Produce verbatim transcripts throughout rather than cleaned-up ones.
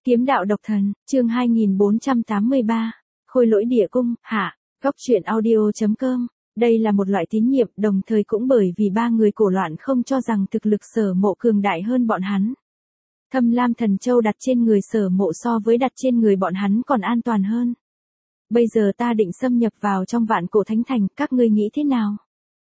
Kiếm đạo độc thần, chương hai nghìn bốn trăm tám mươi ba, Khôi lỗi địa cung, hạ, góc truyện audio chấm com. Đây là một loại tín nhiệm, đồng thời cũng bởi vì ba người cổ loạn không cho rằng thực lực Sở Mộ cường đại hơn bọn hắn. Thâm Lam Thần Châu đặt trên người Sở Mộ so với đặt trên người bọn hắn còn an toàn hơn. Bây giờ ta định xâm nhập vào trong Vạn Cổ Thánh Thành, các ngươi nghĩ thế nào?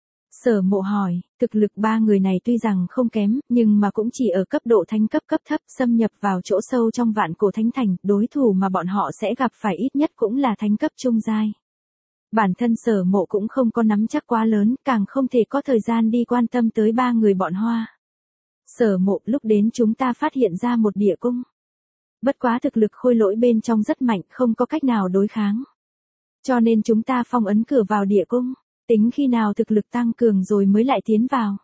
Sở Mộ hỏi, thực lực ba người này tuy rằng không kém, nhưng mà cũng chỉ ở cấp độ thánh cấp cấp thấp, xâm nhập vào chỗ sâu trong Vạn Cổ Thánh Thành, đối thủ mà bọn họ sẽ gặp phải ít nhất cũng là thánh cấp trung giai. Bản thân Sở Mộ cũng không có nắm chắc quá lớn, càng không thể có thời gian đi quan tâm tới ba người bọn Hoa. Sở Mộ, lúc đến chúng ta phát hiện ra một địa cung. Bất quá thực lực khôi lỗi bên trong rất mạnh, không có cách nào đối kháng. Cho nên chúng ta phong ấn cửa vào địa cung. Tính khi nào thực lực tăng cường rồi mới lại tiến vào.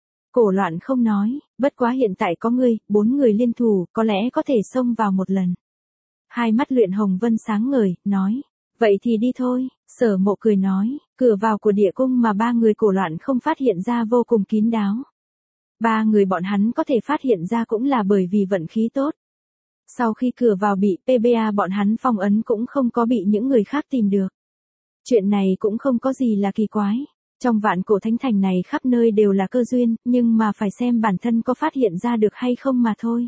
Cổ loạn không nói, bất quá hiện tại có ngươi, bốn người liên thủ, có lẽ có thể xông vào một lần. Hai mắt Luyện Hồng Vân sáng ngời, nói, vậy thì đi thôi. Sở Mộ cười nói, cửa vào của địa cung mà ba người cổ loạn không phát hiện ra vô cùng kín đáo. Ba người bọn hắn có thể phát hiện ra cũng là bởi vì vận khí tốt. Sau khi cửa vào bị pê bê a bọn hắn phong ấn cũng không có bị những người khác tìm được. Chuyện này cũng không có gì là kỳ quái. Trong Vạn Cổ Thánh Thành này khắp nơi đều là cơ duyên, nhưng mà phải xem bản thân có phát hiện ra được hay không mà thôi.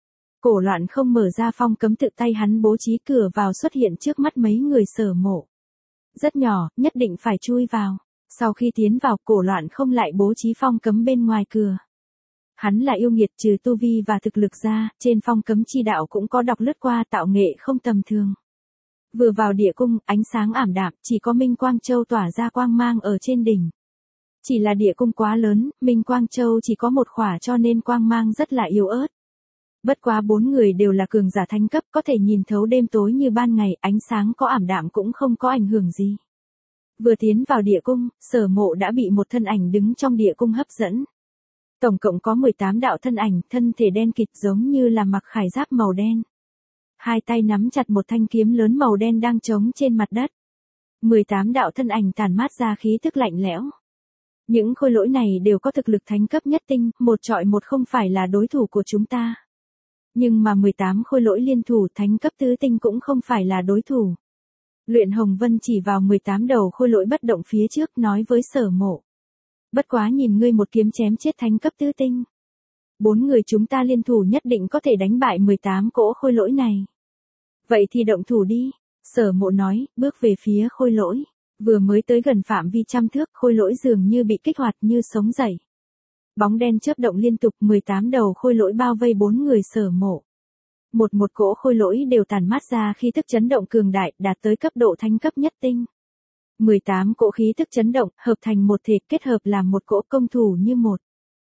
Cổ loạn không mở ra phong cấm, tự tay hắn bố trí cửa vào xuất hiện trước mắt mấy người Sở Mộ. Rất nhỏ, nhất định phải chui vào. Sau khi tiến vào, cổ loạn không lại bố trí phong cấm bên ngoài cửa. Hắn là yêu nghiệt, trừ tu vi và thực lực ra, trên phong cấm chi đạo cũng có đọc lướt qua, tạo nghệ không tầm thường. Vừa vào địa cung, ánh sáng ảm đạm, chỉ có Minh Quang Châu tỏa ra quang mang ở trên đỉnh. Chỉ là địa cung quá lớn, Minh Quang Châu chỉ có một khỏa cho nên quang mang rất là yếu ớt. Bất quá bốn người đều là cường giả thánh cấp, có thể nhìn thấu đêm tối như ban ngày, ánh sáng có ảm đạm cũng không có ảnh hưởng gì. Vừa tiến vào địa cung, Sở Mộ đã bị một thân ảnh đứng trong địa cung hấp dẫn. Tổng cộng có mười tám đạo thân ảnh, thân thể đen kịt giống như là mặc khải giáp màu đen. Hai tay nắm chặt một thanh kiếm lớn màu đen đang trống trên mặt đất. mười tám đạo thân ảnh tản mát ra khí tức lạnh lẽo. Những khôi lỗi này đều có thực lực thánh cấp nhất tinh, một trọi một không phải là đối thủ của chúng ta. Nhưng mà mười tám khôi lỗi liên thủ thánh cấp tứ tinh cũng không phải là đối thủ. Luyện Hồng Vân chỉ vào mười tám đầu khôi lỗi bất động phía trước nói với Sở Mộ. Bất quá nhìn ngươi một kiếm chém chết thánh cấp tứ tinh. Bốn người chúng ta liên thủ nhất định có thể đánh bại mười tám cỗ khôi lỗi này. Vậy thì động thủ đi, Sở Mộ nói, bước về phía khôi lỗi. Vừa mới tới gần phạm vi trăm thước, khôi lỗi dường như bị kích hoạt như sống dậy. Bóng đen chớp động liên tục, mười tám đầu khôi lỗi bao vây bốn người Sở Mộ. Một một cỗ khôi lỗi đều tản mát ra khí tức chấn động cường đại, đạt tới cấp độ thánh cấp nhất tinh. mười tám cỗ khí tức chấn động, hợp thành một thể, kết hợp làm một cỗ công thủ như một.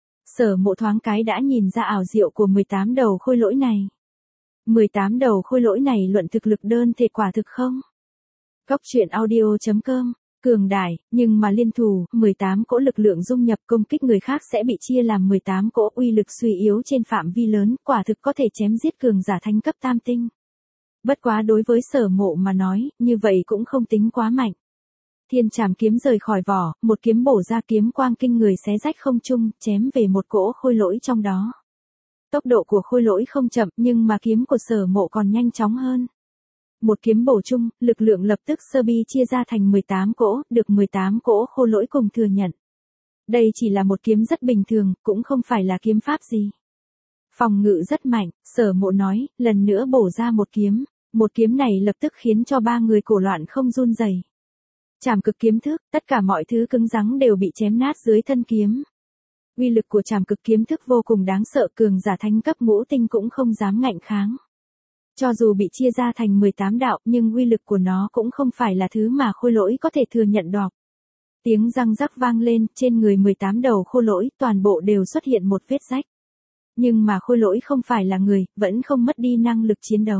Sở Mộ thoáng cái đã nhìn ra ảo diệu của mười tám đầu khôi lỗi này. mười tám đầu khôi lỗi này luận thực lực đơn thể quả thực không? Góc truyện audio chấm com, cường đại, nhưng mà liên thủ, mười tám cỗ lực lượng dung nhập công kích người khác sẽ bị chia làm mười tám cỗ, uy lực suy yếu trên phạm vi lớn, quả thực có thể chém giết cường giả thánh cấp tam tinh. Bất quá đối với Sở Mộ mà nói, như vậy cũng không tính quá mạnh. Thiên Trảm kiếm rời khỏi vỏ, một kiếm bổ ra, kiếm quang kinh người xé rách không trung, chém về một cỗ khôi lỗi trong đó. Tốc độ của khôi lỗi không chậm, nhưng mà kiếm của Sở Mộ còn nhanh chóng hơn. Một kiếm bổ chung, lực lượng lập tức sơ bi chia ra thành mười tám cỗ, được mười tám cỗ khôi lỗi cùng thừa nhận. Đây chỉ là một kiếm rất bình thường, cũng không phải là kiếm pháp gì. Phòng ngự rất mạnh, Sở Mộ nói, lần nữa bổ ra một kiếm. Một kiếm này lập tức khiến cho ba người cổ loạn không run rẩy. Trảm cực kiếm thức, tất cả mọi thứ cứng rắn đều bị chém nát dưới thân kiếm. Uy lực của trảm cực kiếm thức vô cùng đáng sợ, cường giả thánh cấp ngũ tinh cũng không dám ngạnh kháng. Cho dù bị chia ra thành mười tám đạo, nhưng uy lực của nó cũng không phải là thứ mà khôi lỗi có thể thừa nhận được. Tiếng răng rắc vang lên, trên người mười tám đầu khôi lỗi, toàn bộ đều xuất hiện một vết rách. Nhưng mà khôi lỗi không phải là người, vẫn không mất đi năng lực chiến đấu.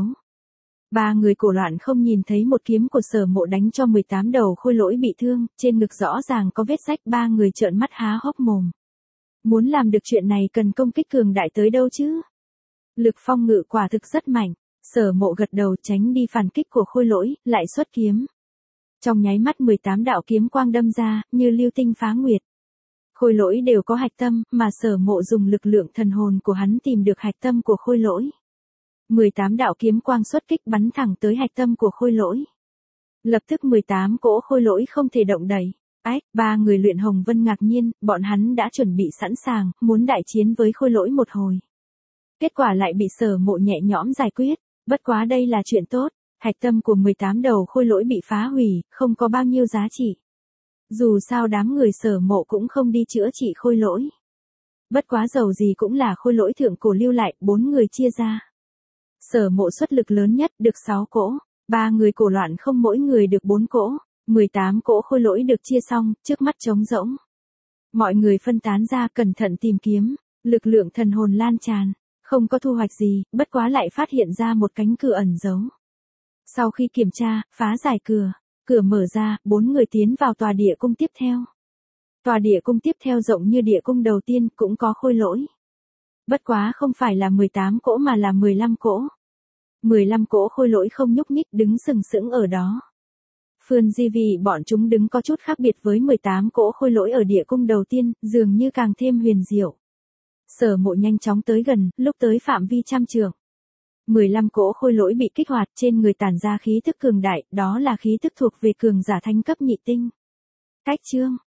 Ba người cổ loạn không nhìn thấy một kiếm của Sở Mộ đánh cho mười tám đầu khôi lỗi bị thương, trên ngực rõ ràng có vết rách, ba người trợn mắt há hốc mồm. Muốn làm được chuyện này cần công kích cường đại tới đâu chứ? Lực phong ngự quả thực rất mạnh, Sở Mộ gật đầu tránh đi phản kích của khôi lỗi, lại xuất kiếm. Trong nháy mắt mười tám đạo kiếm quang đâm ra, như lưu tinh phá nguyệt. Khôi lỗi đều có hạch tâm, mà Sở Mộ dùng lực lượng thần hồn của hắn tìm được hạch tâm của khôi lỗi. mười tám đạo kiếm quang xuất kích bắn thẳng tới hạch tâm của khôi lỗi. Lập tức mười tám cỗ khôi lỗi không thể động đậy. Ách, ba người luyện hồng vân ngạc nhiên, bọn hắn đã chuẩn bị sẵn sàng, muốn đại chiến với khôi lỗi một hồi. Kết quả lại bị Sở Mộ nhẹ nhõm giải quyết, bất quá đây là chuyện tốt, hạch tâm của mười tám đầu khôi lỗi bị phá hủy, không có bao nhiêu giá trị. Dù sao đám người Sở Mộ cũng không đi chữa trị khôi lỗi. Bất quá dầu gì cũng là khôi lỗi thượng cổ lưu lại, bốn người chia ra. Sở Mộ xuất lực lớn nhất, được sáu cỗ, ba người cổ loạn không mỗi người được bốn cỗ, mười tám cỗ khôi lỗi được chia xong, trước mắt trống rỗng. Mọi người phân tán ra cẩn thận tìm kiếm, lực lượng thần hồn lan tràn, không có thu hoạch gì, bất quá lại phát hiện ra một cánh cửa ẩn giấu. Sau khi kiểm tra, phá giải cửa, cửa mở ra, bốn người tiến vào tòa địa cung tiếp theo. Tòa địa cung tiếp theo rộng như địa cung đầu tiên, cũng có khôi lỗi. Bất quá không phải là mười tám cỗ mà là mười lăm cỗ. mười lăm cỗ khôi lỗi không nhúc nhích đứng sừng sững ở đó. Phương Di vì bọn chúng đứng có chút khác biệt với mười tám cỗ khôi lỗi ở địa cung đầu tiên, dường như càng thêm huyền diệu. Sở Mộ nhanh chóng tới gần, lúc tới phạm vi trăm trượng. mười lăm cỗ khôi lỗi bị kích hoạt, trên người tản ra khí thức cường đại, đó là khí thức thuộc về cường giả thánh cấp nhị tinh. Cách chương